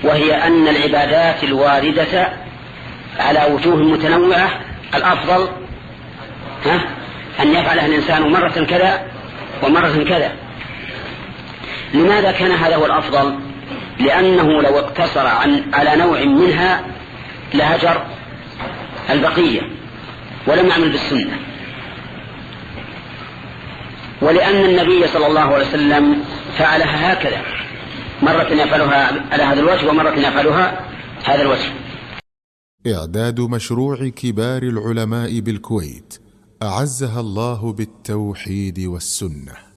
وهي أن العبادات الواردة على وجوه متنوعة الأفضل أن يفعلها الإنسان مرة كذا ومرة كذا. لماذا كان هذا هو الأفضل؟ لأنه لو اقتصر على نوع منها لهجر البقية ولم يعمل بالسنة. ولأن النبي صلى الله عليه وسلم فعلها هكذا، مرة يفعلها على هذا الوجه ومرة يفعلها هذا الوجه. إعداد مشروع كبار العلماء بالكويت أعزها الله بالتوحيد والسنة.